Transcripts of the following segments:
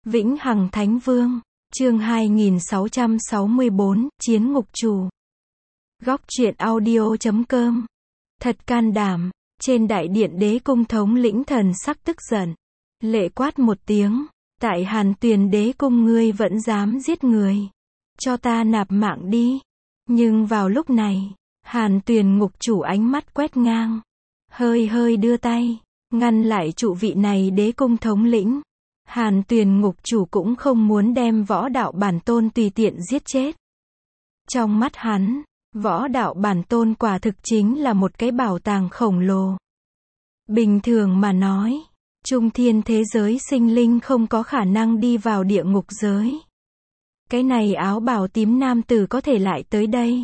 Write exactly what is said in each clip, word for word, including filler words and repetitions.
Vĩnh Hằng Thánh Vương, chương hai nghìn sáu trăm sáu mươi bốn, Chiến Ngục Chủ. Góc truyện audio chấm com. Thật can đảm, trên đại điện đế cung thống lĩnh thần sắc tức giận. Lệ quát một tiếng, tại Hàn Tuyền đế cung ngươi vẫn dám giết người. Cho ta nạp mạng đi. Nhưng vào lúc này, Hàn Tuyền ngục chủ ánh mắt quét ngang. Hơi hơi đưa tay, ngăn lại trụ vị này đế cung thống lĩnh. Hàn Tuyền ngục chủ cũng không muốn đem võ đạo bản tôn tùy tiện giết chết. Trong mắt hắn, võ đạo bản tôn quả thực chính là một cái bảo tàng khổng lồ. Bình thường mà nói, trung thiên thế giới sinh linh không có khả năng đi vào địa ngục giới. Cái này áo bào tím nam tử có thể lại tới đây.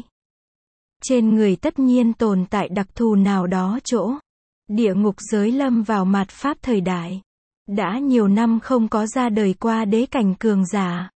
Trên người tất nhiên tồn tại đặc thù nào đó chỗ. Địa ngục giới lâm vào mạt pháp thời đại. Đã nhiều năm không có ra đời qua đế cảnh cường giả.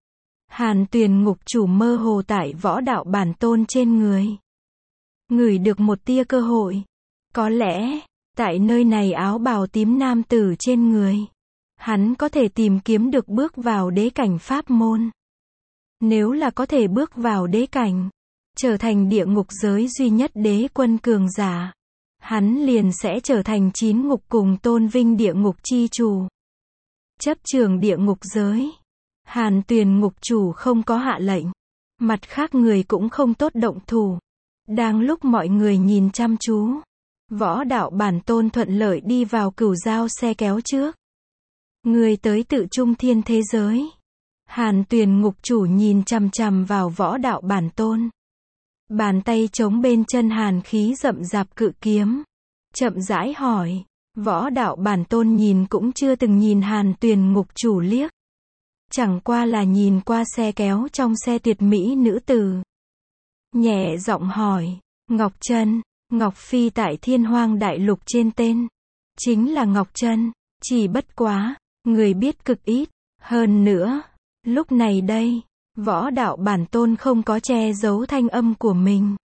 Hàn Tuyền ngục chủ mơ hồ tại võ đạo bản tôn trên người. Ngửi được một tia cơ hội. Có lẽ, tại nơi này áo bào tím nam tử trên người, hắn có thể tìm kiếm được bước vào đế cảnh pháp môn. Nếu là có thể bước vào đế cảnh, trở thành địa ngục giới duy nhất đế quân cường giả, hắn liền sẽ trở thành chín ngục cùng tôn vinh địa ngục chi chủ. Chấp trường địa ngục giới. Hàn Tuyền ngục chủ không có hạ lệnh. Mặt khác người cũng không tốt động thủ. Đang lúc mọi người nhìn chăm chú, võ đạo bản tôn thuận lợi đi vào cửu giao xe kéo trước. Người tới tự trung thiên thế giới. Hàn Tuyền ngục chủ nhìn chằm chằm vào võ đạo bản tôn. Bàn tay chống bên chân hàn khí rậm rạp cự kiếm. Chậm rãi hỏi. Võ đạo bản tôn nhìn cũng chưa từng nhìn Hàn Tuyền ngục chủ liếc. Chẳng qua là nhìn qua xe kéo trong xe tuyệt mỹ nữ tử. Nhẹ giọng hỏi. Ngọc Trân. Ngọc Phi tại Thiên Hoang Đại Lục trên tên. Chính là Ngọc Trân. Chỉ bất quá, người biết cực ít. Hơn nữa, lúc này đây, võ đạo bản tôn không có che giấu thanh âm của mình.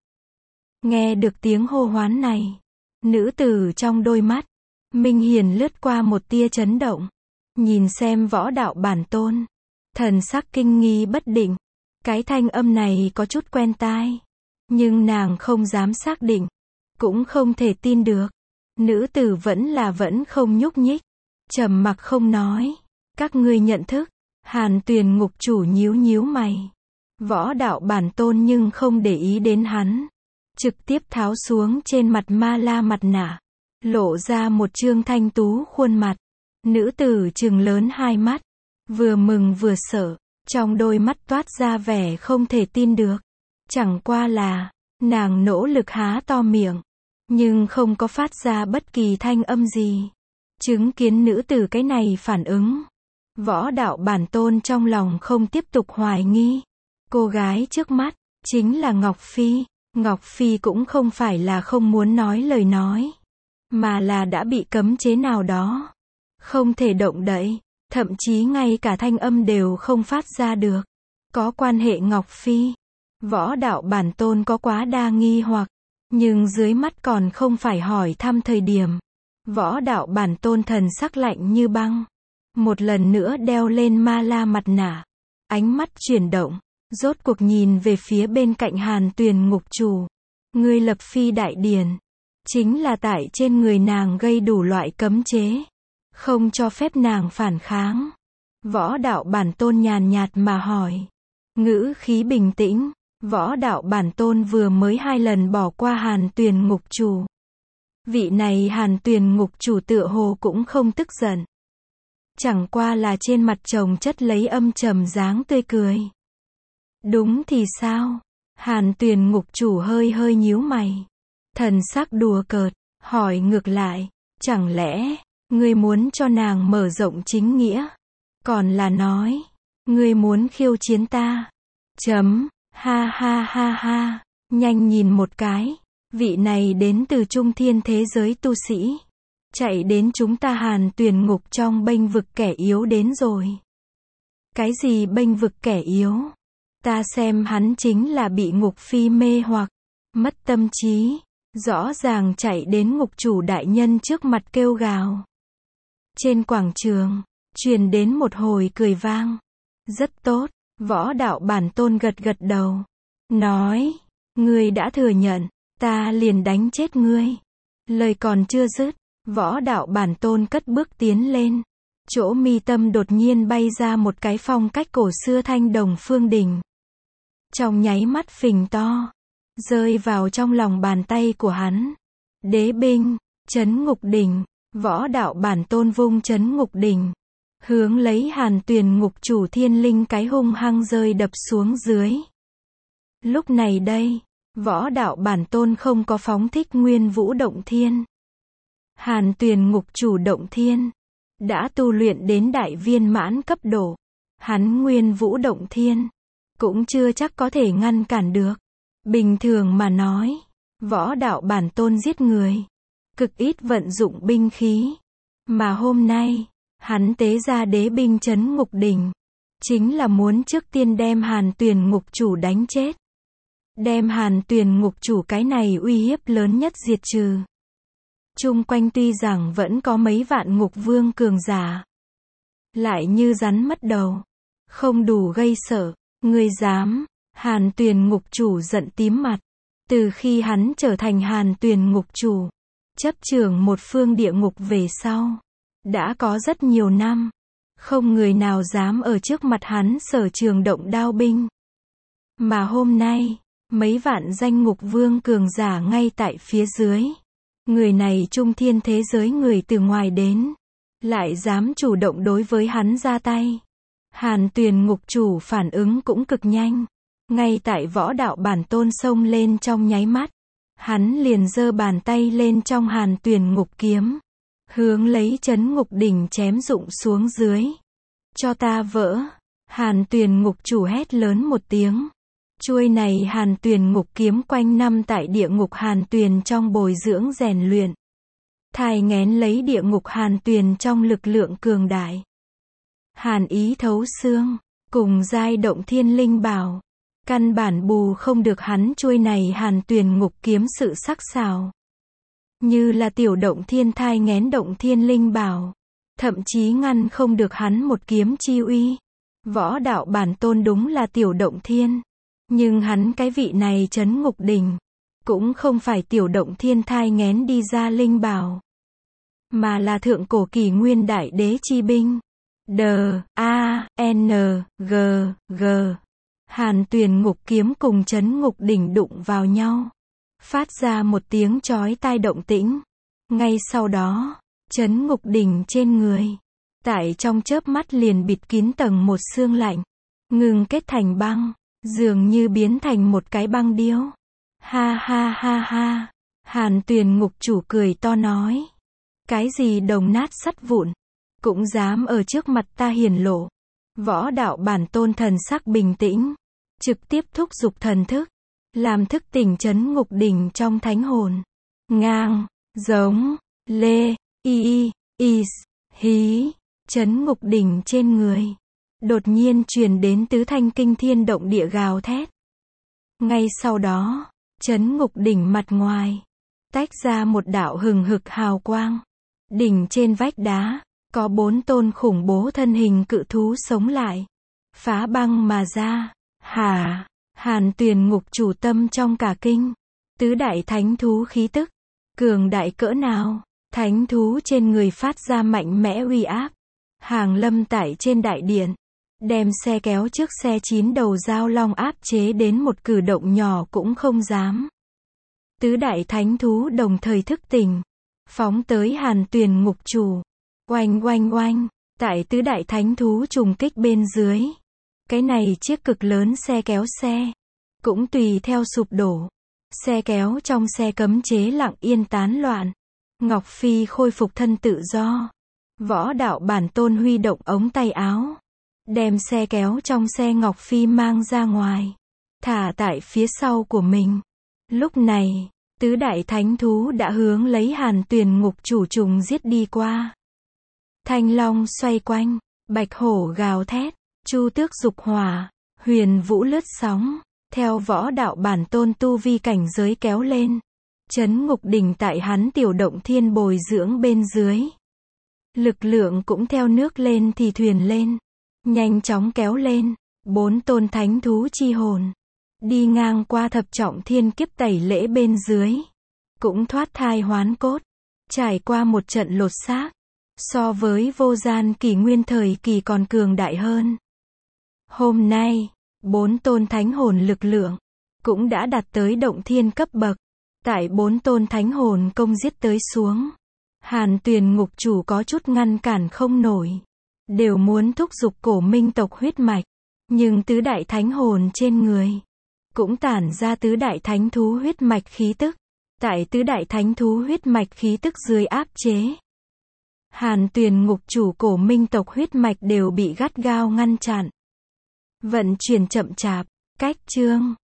Nghe được tiếng hô hoán này, nữ tử trong đôi mắt, Minh Hiền lướt qua một tia chấn động. Nhìn xem võ đạo bản tôn, thần sắc kinh nghi bất định. Cái thanh âm này có chút quen tai, nhưng nàng không dám xác định, cũng không thể tin được. Nữ tử vẫn là vẫn không nhúc nhích, trầm mặc không nói. Các ngươi nhận thức? Hàn Tuyền ngục chủ nhíu nhíu mày. Võ đạo bản tôn nhưng không để ý đến hắn. Trực tiếp tháo xuống trên mặt ma la mặt nạ. Lộ ra một trương thanh tú khuôn mặt. Nữ tử trừng lớn hai mắt. Vừa mừng vừa sợ. Trong đôi mắt toát ra vẻ không thể tin được. Chẳng qua là, nàng nỗ lực há to miệng. Nhưng không có phát ra bất kỳ thanh âm gì. Chứng kiến nữ tử cái này phản ứng. Võ đạo bản tôn trong lòng không tiếp tục hoài nghi. Cô gái trước mắt, chính là Ngọc Phi. Ngọc Phi cũng không phải là không muốn nói lời nói, mà là đã bị cấm chế nào đó. Không thể động đậy, thậm chí ngay cả thanh âm đều không phát ra được. Có quan hệ Ngọc Phi. Võ đạo bản tôn có quá đa nghi hoặc, nhưng dưới mắt còn không phải hỏi thăm thời điểm. Võ đạo bản tôn thần sắc lạnh như băng. Một lần nữa đeo lên ma la mặt nạ. Ánh mắt chuyển động. Rốt cuộc nhìn về phía bên cạnh Hàn Tuyền ngục chủ. Ngươi lập phi đại điển. Chính là tại trên người nàng gây đủ loại cấm chế. Không cho phép nàng phản kháng. Võ đạo bản tôn nhàn nhạt mà hỏi. Ngữ khí bình tĩnh. Võ đạo bản tôn vừa mới hai lần bỏ qua Hàn Tuyền ngục chủ. Vị này Hàn Tuyền ngục chủ tựa hồ cũng không tức giận. Chẳng qua là trên mặt chồng chất lấy âm trầm dáng tươi cười. Đúng thì sao? Hàn Tuyền ngục chủ hơi hơi nhíu mày. Thần sắc đùa cợt, hỏi ngược lại. Chẳng lẽ, ngươi muốn cho nàng mở rộng chính nghĩa? Còn là nói, ngươi muốn khiêu chiến ta? Chấm, ha ha ha ha. Nhanh nhìn một cái. Vị này đến từ trung thiên thế giới tu sĩ. Chạy đến chúng ta Hàn Tuyền ngục trong bênh vực kẻ yếu đến rồi. Cái gì bênh vực kẻ yếu? Ta xem hắn chính là bị ngục phi mê hoặc, mất tâm trí. Rõ ràng chạy đến ngục chủ đại nhân trước mặt kêu gào. Trên quảng trường, truyền đến một hồi cười vang. Rất tốt, Võ Đạo Bản Tôn gật gật đầu. Nói, ngươi đã thừa nhận, ta liền đánh chết ngươi. Lời còn chưa dứt, Võ Đạo Bản Tôn cất bước tiến lên. Chỗ mi tâm đột nhiên bay ra một cái phong cách cổ xưa thanh đồng phương đỉnh. Trong nháy mắt phình to, rơi vào trong lòng bàn tay của hắn. Đế binh, Chấn Ngục Đỉnh. Võ Đạo Bản Tôn vung Chấn Ngục Đỉnh, hướng lấy Hàn Tuyền Ngục Chủ thiên linh cái hung hăng rơi đập xuống dưới. Lúc này đây, Võ Đạo Bản Tôn không có phóng thích Nguyên Vũ Động Thiên. Hàn Tuyền Ngục Chủ Động Thiên đã tu luyện đến đại viên mãn cấp độ, hắn Nguyên Vũ Động Thiên cũng chưa chắc có thể ngăn cản được. Bình thường mà nói, Võ Đạo Bản Tôn giết người, cực ít vận dụng binh khí, mà hôm nay, hắn tế ra đế binh Chấn Ngục Đỉnh, chính là muốn trước tiên đem Hàn Tuyền Ngục Chủ đánh chết. Đem Hàn Tuyền Ngục Chủ cái này uy hiếp lớn nhất diệt trừ. Chung quanh tuy rằng vẫn có mấy vạn ngục vương cường giả, lại như rắn mất đầu, không đủ gây sợ. Ngươi dám? Hàn Tuyền Ngục Chủ giận tím mặt. Từ khi hắn trở thành Hàn Tuyền Ngục Chủ, chấp trưởng một phương địa ngục về sau, đã có rất nhiều năm, không người nào dám ở trước mặt hắn sở trường động đao binh. Mà hôm nay, mấy vạn danh ngục vương cường giả ngay tại phía dưới. Người này trung thiên thế giới người từ ngoài đến, lại dám chủ động đối với hắn ra tay. Hàn Tuyền Ngục Chủ phản ứng cũng cực nhanh. Ngay tại Võ Đạo Bản Tôn xông lên trong nháy mắt, hắn liền giơ bàn tay lên trong Hàn Tuyền Ngục kiếm, hướng lấy Chấn Ngục Đỉnh chém rụng xuống dưới. Cho ta vỡ! Hàn Tuyền Ngục Chủ hét lớn một tiếng. Chuôi này Hàn Tuyền Ngục kiếm quanh năm tại địa ngục Hàn Tuyền trong bồi dưỡng rèn luyện, thai nghén lấy địa ngục Hàn Tuyền trong lực lượng cường đại. Hàn ý thấu xương, cùng giai động thiên linh bảo, căn bản bù không được hắn chuôi này Hàn Tuyền Ngục kiếm sự sắc sảo. Như là tiểu động thiên thai nghén động thiên linh bảo, thậm chí ngăn không được hắn một kiếm chi uy. Võ Đạo Bản Tôn đúng là tiểu động thiên, nhưng hắn cái vị này Chấn Ngục Đỉnh, cũng không phải tiểu động thiên thai nghén đi ra linh bảo, mà là thượng cổ kỷ nguyên đại đế chi binh. D, A, N, G, G. Hàn Tuyền Ngục kiếm cùng Chấn Ngục Đỉnh đụng vào nhau, phát ra một tiếng chói tai động tĩnh. Ngay sau đó, Chấn Ngục Đỉnh trên người, tại trong chớp mắt liền bịt kín tầng một xương lạnh, ngừng kết thành băng, dường như biến thành một cái băng điêu. Ha ha ha ha, Hàn Tuyền Ngục Chủ cười to nói. Cái gì đồng nát sắt vụn, cũng dám ở trước mặt ta hiển lộ. Võ Đạo Bản Tôn thần sắc bình tĩnh, trực tiếp thúc giục thần thức, làm thức tỉnh Chấn Ngục Đỉnh trong thánh hồn. Ngang, giống, lê, y, is, hí, Chấn Ngục Đỉnh trên người đột nhiên truyền đến tứ thanh kinh thiên động địa gào thét. Ngay sau đó, Chấn Ngục Đỉnh mặt ngoài tách ra một đạo hừng hực hào quang. Đỉnh trên vách đá có bốn tôn khủng bố thân hình cự thú sống lại, phá băng mà ra. Hả? Hàn Tuyền Ngục Chủ tâm trong cả kinh. Tứ đại thánh thú khí tức, cường đại cỡ nào? Thánh thú trên người phát ra mạnh mẽ uy áp, hàng lâm tại trên đại điện, đem xe kéo trước xe chín đầu giao long áp chế đến một cử động nhỏ cũng không dám. Tứ đại thánh thú đồng thời thức tỉnh, phóng tới Hàn Tuyền Ngục Chủ. Oanh oanh oanh, tại tứ đại thánh thú trùng kích bên dưới, cái này chiếc cực lớn xe kéo xe cũng tùy theo sụp đổ. Xe kéo trong xe cấm chế lặng yên tán loạn. Ngọc Phi khôi phục thân tự do. Võ Đạo Bản Tôn huy động ống tay áo, đem xe kéo trong xe Ngọc Phi mang ra ngoài, thả tại phía sau của mình. Lúc này, tứ đại thánh thú đã hướng lấy Hàn Tuyền Ngục Chủ trùng giết đi qua. Thanh long xoay quanh, bạch hổ gào thét, chu tước dục hỏa, huyền vũ lướt sóng, theo Võ Đạo Bản Tôn tu vi cảnh giới kéo lên. Chấn Ngục Đỉnh tại hắn tiểu động thiên bồi dưỡng bên dưới, Lực lượng cũng theo nước lên thì thuyền lên. Nhanh chóng kéo lên. Bốn tôn thánh thú chi hồn. Đi ngang qua thập trọng thiên kiếp tẩy lễ bên dưới. Cũng thoát thai hoán cốt. Trải qua một trận lột xác. So với vô gian kỳ nguyên thời kỳ còn cường đại hơn. Hôm nay, bốn tôn thánh hồn lực lượng. Cũng đã đạt tới động thiên cấp bậc. Tại bốn tôn thánh hồn công giết tới xuống. Hàn Tuyền ngục chủ có chút ngăn cản không nổi. Đều muốn thúc giục cổ minh tộc huyết mạch. Nhưng tứ đại thánh hồn trên người. Cũng tản ra tứ đại thánh thú huyết mạch khí tức. Tại tứ đại thánh thú huyết mạch khí tức dưới áp chế. Hàn Tuyền ngục chủ cổ minh tộc huyết mạch đều bị gắt gao ngăn chặn. Vận chuyển chậm chạp. Cách chương